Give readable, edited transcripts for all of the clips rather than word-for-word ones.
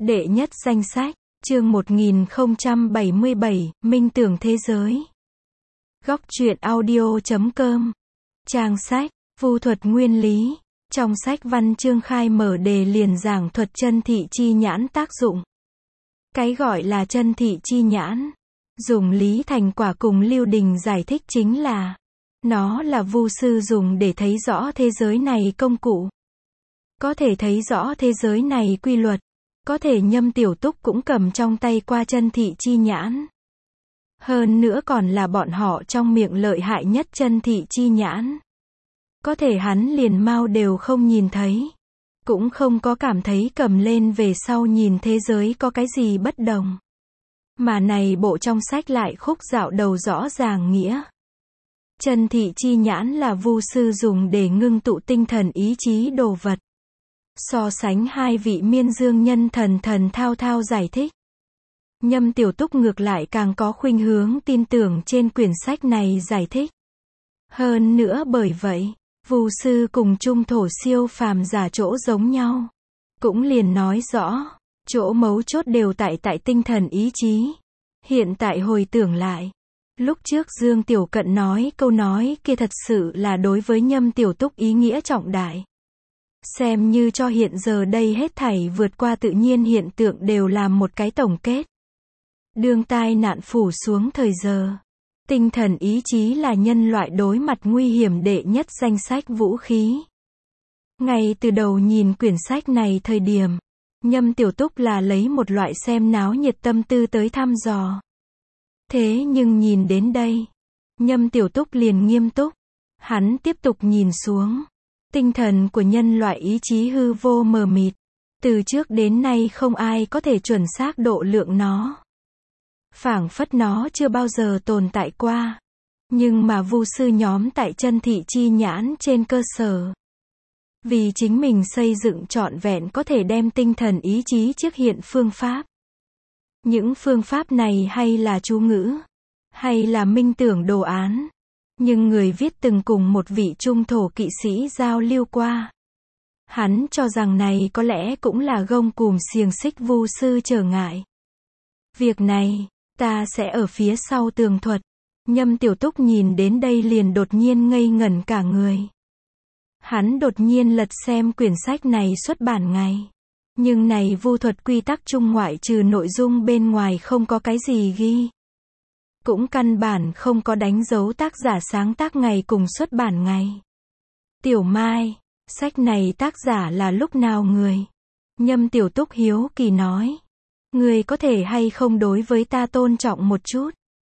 Đệ nhất danh sách, chương 1077, Minh tưởng thế giới. Góc truyện audio.com. Trang sách, Vu thuật nguyên lý. Trong sách văn chương khai mở đề liền giảng thuật chân thị chi nhãn tác dụng. Cái gọi là chân thị chi nhãn, dùng Lý Thành Quả cùng Lưu Đình giải thích chính là, nó là vu sư dùng để thấy rõ thế giới này công cụ. Có thể thấy rõ thế giới này quy luật. Có thể Nhâm Tiểu Túc cũng cầm trong tay qua chân thị chi nhãn. Hơn nữa còn là bọn họ trong miệng lợi hại nhất chân thị chi nhãn. Có thể hắn liền mau đều không nhìn thấy. Cũng không có cảm thấy cầm lên về sau nhìn thế giới có cái gì bất đồng. Mà này bộ trong sách lại khúc dạo đầu rõ ràng nghĩa. Chân thị chi nhãn là vu sư dùng để ngưng tụ tinh thần ý chí đồ vật. So sánh hai vị miên dương nhân thần thao thao giải thích. Nhâm Tiểu Túc ngược lại càng có khuynh hướng tin tưởng trên quyển sách này giải thích. Hơn nữa bởi vậy, vu sư cùng trung thổ siêu phàm giả chỗ giống nhau. Cũng liền nói rõ, chỗ mấu chốt đều tại tinh thần ý chí. Hiện tại hồi tưởng lại, lúc trước Dương Tiểu Cận nói câu nói kia thật sự là đối với Nhâm Tiểu Túc ý nghĩa trọng đại. Xem như cho hiện giờ đây hết thảy vượt qua tự nhiên hiện tượng đều làm một cái tổng kết. Đương tai nạn phủ xuống thời giờ, tinh thần ý chí là nhân loại đối mặt nguy hiểm đệ nhất danh sách vũ khí. Ngay từ đầu nhìn quyển sách này thời điểm, Nhâm Tiểu Túc là lấy một loại xem náo nhiệt tâm tư tới thăm dò. Thế nhưng nhìn đến đây, Nhâm Tiểu Túc liền nghiêm túc. Hắn tiếp tục nhìn xuống. Tinh thần của nhân loại ý chí hư vô mờ mịt. Từ trước đến nay không ai có thể chuẩn xác độ lượng nó. Phảng phất nó chưa bao giờ tồn tại qua. Nhưng mà vu sư nhóm tại chân thị chi nhãn trên cơ sở. Vì chính mình xây dựng trọn vẹn có thể đem tinh thần ý chí trước hiện phương pháp. Những phương pháp này hay là chú ngữ, hay là minh tưởng đồ án. Nhưng người viết từng cùng một vị trung thổ kỵ sĩ giao lưu qua. Hắn cho rằng này có lẽ cũng là gông cùm xiềng xích vu sư trở ngại. Việc này, ta sẽ ở phía sau tường thuật. Nhâm Tiểu Túc nhìn đến đây liền đột nhiên ngây ngẩn cả người. Hắn đột nhiên lật xem quyển sách này xuất bản ngày. Nhưng này vu thuật quy tắc chung ngoại trừ nội dung bên ngoài không có cái gì ghi. Cũng căn bản không có đánh dấu tác giả sáng tác ngày cùng xuất bản ngày. Tiểu Mai, sách này tác giả là lúc nào người? Nhâm Tiểu Túc hiếu kỳ nói. Người có thể hay không đối với ta tôn trọng một chút?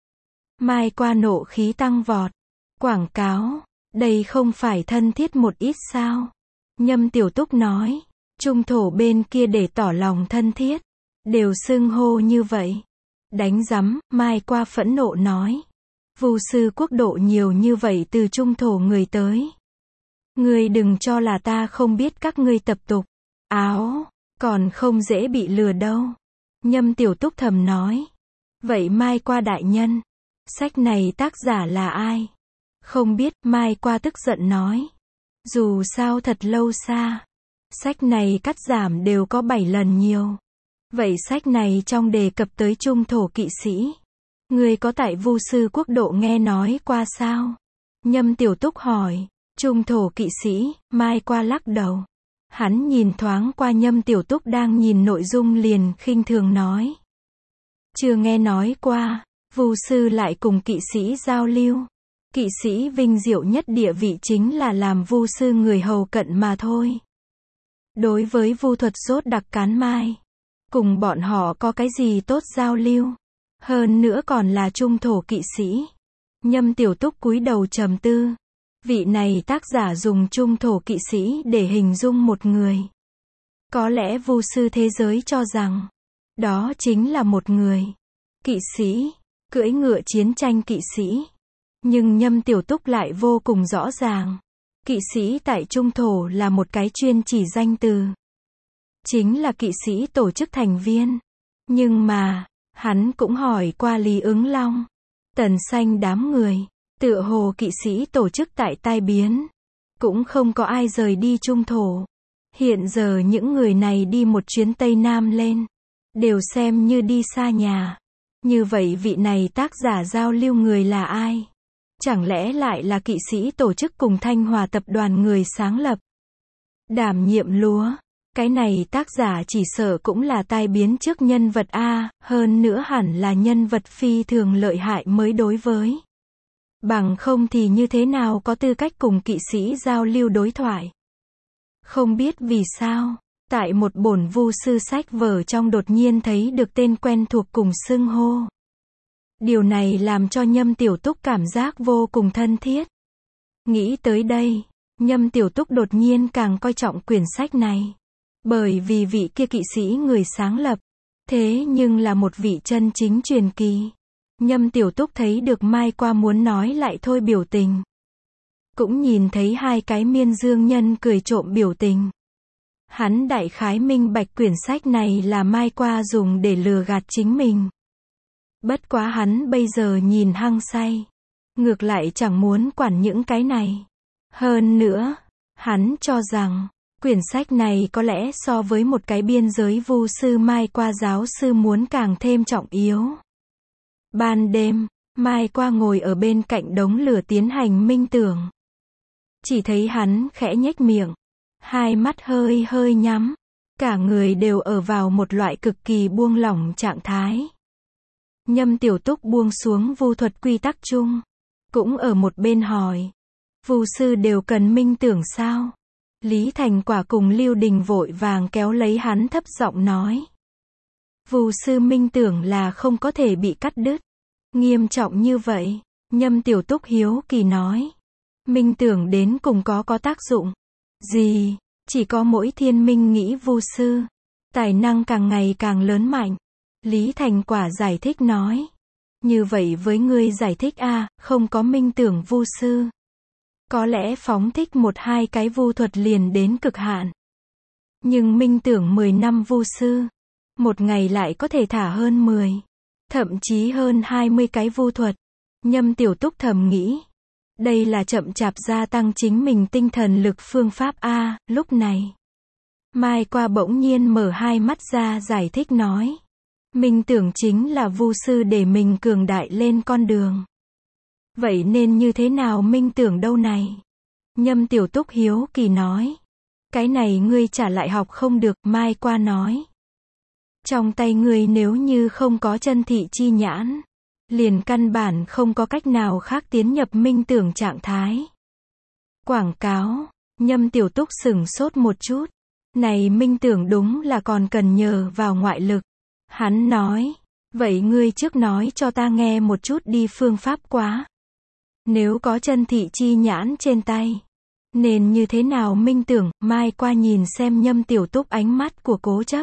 Mai qua nộ khí tăng vọt. Quảng cáo, đây không phải thân thiết một ít sao? Nhâm Tiểu Túc nói. Trung thổ bên kia để tỏ lòng thân thiết. Đều xưng hô như vậy. Đánh rắm, Mai qua phẫn nộ nói. Vu sư quốc độ nhiều như vậy từ trung thổ người tới. Ngươi đừng cho là ta không biết các ngươi tập tục. Áo, còn không dễ bị lừa đâu. Nhâm Tiểu Túc thầm nói. Vậy Mai qua đại nhân, sách này tác giả là ai? Không biết, Mai qua tức giận nói. Dù sao thật lâu xa. Sách này cắt giảm đều có 7 lần nhiều. Vậy sách này trong đề cập tới trung thổ kỵ sĩ. Người có tại vu sư quốc độ nghe nói qua sao? Nhâm Tiểu Túc hỏi. Trung thổ kỵ sĩ, Mai qua lắc đầu. Hắn nhìn thoáng qua Nhâm Tiểu Túc đang nhìn nội dung liền khinh thường nói. Chưa nghe nói qua, vu sư lại cùng kỵ sĩ giao lưu. Kỵ sĩ vinh diệu nhất địa vị chính là làm vu sư người hầu cận mà thôi. Đối với vu thuật rốt đặc cán mai. Cùng bọn họ có cái gì tốt giao lưu. Hơn nữa còn là trung thổ kỵ sĩ. Nhâm Tiểu Túc cúi đầu trầm tư. Vị này tác giả dùng trung thổ kỵ sĩ để hình dung một người. Có lẽ vu sư thế giới cho rằng, đó chính là một người. Kỵ sĩ, cưỡi ngựa chiến tranh kỵ sĩ. Nhưng Nhâm Tiểu Túc lại vô cùng rõ ràng. Kỵ sĩ tại trung thổ là một cái chuyên chỉ danh từ. Chính là kỵ sĩ tổ chức thành viên. Nhưng mà, hắn cũng hỏi qua Lý Ứng Long. Tần Xanh đám người, tựa hồ kỵ sĩ tổ chức tại tai biến. Cũng không có ai rời đi trung thổ. Hiện giờ những người này đi một chuyến Tây Nam lên. đều xem như đi xa nhà. Như vậy vị này tác giả giao lưu người là ai? Chẳng lẽ lại là kỵ sĩ tổ chức cùng Thanh Hòa tập đoàn người sáng lập? Đảm nhiệm lúa. Cái này tác giả chỉ sợ cũng là tai biến trước nhân vật A, hơn nữa hẳn là nhân vật phi thường lợi hại mới đối với. Bằng không thì như thế nào có tư cách cùng kỵ sĩ giao lưu đối thoại. Không biết vì sao, tại một bổn vu sư sách vở trong đột nhiên thấy được tên quen thuộc cùng xưng hô. Điều này làm cho Nhâm Tiểu Túc cảm giác vô cùng thân thiết. Nghĩ tới đây, Nhâm Tiểu Túc đột nhiên càng coi trọng quyển sách này. Bởi vì vị kia kỵ sĩ người sáng lập, thế nhưng là một vị chân chính truyền kỳ. Nhâm Tiểu Túc thấy được Mai Qua muốn nói lại thôi biểu tình. Cũng nhìn thấy hai cái miên dương nhân cười trộm biểu tình. Hắn đại khái minh bạch quyển sách này là Mai Qua dùng để lừa gạt chính mình. Bất quá hắn bây giờ nhìn hăng say. Ngược lại chẳng muốn quản những cái này. Hơn nữa, hắn cho rằng, quyển sách này có lẽ so với một cái biên giới vu sư Mai Qua giáo sư muốn càng thêm trọng yếu. Ban đêm, Mai Qua ngồi ở bên cạnh đống lửa tiến hành minh tưởng. Chỉ thấy hắn khẽ nhếch miệng, hai mắt hơi hơi nhắm, cả người đều ở vào một loại cực kỳ buông lỏng trạng thái. Nhâm Tiểu Túc buông xuống vu thuật quy tắc chung, cũng ở một bên hỏi, vu sư đều cần minh tưởng sao? Lý Thành Quả cùng Lưu Đình vội vàng kéo lấy hắn thấp giọng nói. Vu sư minh tưởng là không có thể bị cắt đứt. Nghiêm trọng như vậy, Nhâm Tiểu Túc hiếu kỳ nói. Minh tưởng đến cùng có tác dụng gì? Chỉ có mỗi thiên minh nghĩ vu sư, tài năng càng ngày càng lớn mạnh. Lý Thành Quả giải thích nói. Như vậy với ngươi giải thích không có minh tưởng vu sư. Có lẽ phóng thích một hai cái vu thuật liền đến cực hạn. Nhưng minh tưởng 10 năm vu sư, một ngày lại có thể thả hơn 10, thậm chí hơn 20 cái vu thuật. Nhâm Tiểu Túc thầm nghĩ. Đây là chậm chạp gia tăng chính mình tinh thần lực phương pháp lúc này. Mai Qua bỗng nhiên mở hai mắt ra giải thích nói. Minh tưởng chính là vu sư để mình cường đại lên con đường. Vậy nên như thế nào minh tưởng đâu này? Nhâm Tiểu Túc hiếu kỳ nói. Cái này ngươi trả lại học không được, Mai Qua nói. Trong tay ngươi nếu như không có chân thị chi nhãn, liền căn bản không có cách nào khác tiến nhập minh tưởng trạng thái. Quảng cáo, Nhâm Tiểu Túc sửng sốt một chút. Này minh tưởng đúng là còn cần nhờ vào ngoại lực. Hắn nói, vậy ngươi trước nói cho ta nghe một chút đi phương pháp quá. Nếu có chân thị chi nhãn trên tay, nên như thế nào minh tưởng? Mai Qua nhìn xem Nhâm Tiểu Túc ánh mắt của cố chấp.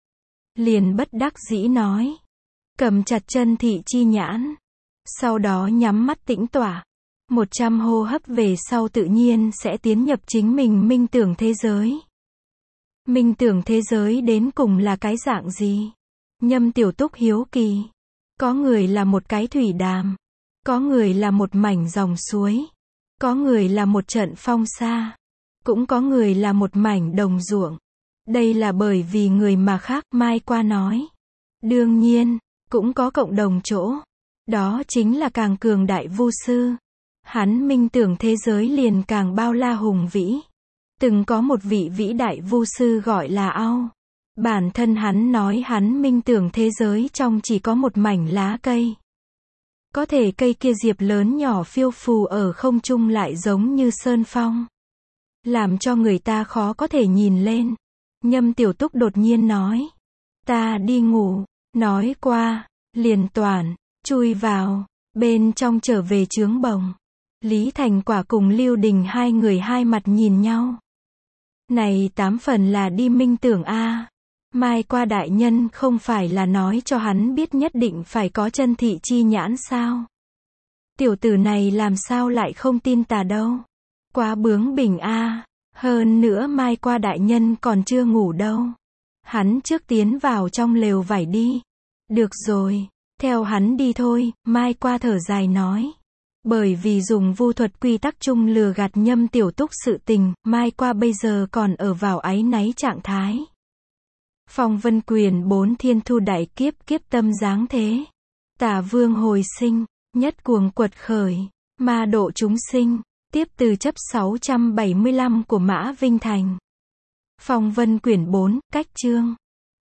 Liền bất đắc dĩ nói. Cầm chặt chân thị chi nhãn. Sau đó nhắm mắt tĩnh tỏa. 100 hô hấp về sau tự nhiên sẽ tiến nhập chính mình minh tưởng thế giới. Minh tưởng thế giới đến cùng là cái dạng gì? Nhâm Tiểu Túc hiếu kỳ. Có người là một cái thủy đàm. Có người là một mảnh dòng suối. Có người là một trận phong sa. Cũng có người là một mảnh đồng ruộng. Đây là bởi vì người mà khác, Mai Qua nói. Đương nhiên, cũng có cộng đồng chỗ. Đó chính là càng cường đại vu sư. Hắn minh tưởng thế giới liền càng bao la hùng vĩ. Từng có một vị vĩ đại vu sư gọi là Ao. Bản thân hắn nói hắn minh tưởng thế giới trong chỉ có một mảnh lá cây. Có thể cây kia diệp lớn nhỏ phiêu phù ở không trung lại giống như sơn phong. Làm cho người ta khó có thể nhìn lên. Nhâm Tiểu Túc đột nhiên nói. Ta đi ngủ. Nói qua, liền toàn, chui vào, bên trong trở về trướng bồng. Lý Thành Quả cùng Lưu Đình hai người hai mặt nhìn nhau. Này 8 phần là đi minh tưởng Mai Qua đại nhân không phải là nói cho hắn biết nhất định phải có chân thị chi nhãn sao? Tiểu tử này làm sao lại không tin tà đâu? Quá bướng bỉnh Hơn nữa Mai Qua đại nhân còn chưa ngủ đâu. Hắn trước tiến vào trong lều vải đi. Được rồi, theo hắn đi thôi, Mai Qua thở dài nói. Bởi vì dùng vu thuật quy tắc chung lừa gạt Nhâm Tiểu Túc sự tình, Mai Qua bây giờ còn ở vào áy náy trạng thái. Phong vân quyền 4 thiên thu đại kiếp kiếp tâm giáng thế. Tả vương hồi sinh, nhất cuồng quật khởi, ma độ chúng sinh, tiếp từ chấp 675 của Mã Vinh Thành. Phong vân quyển 4, cách chương.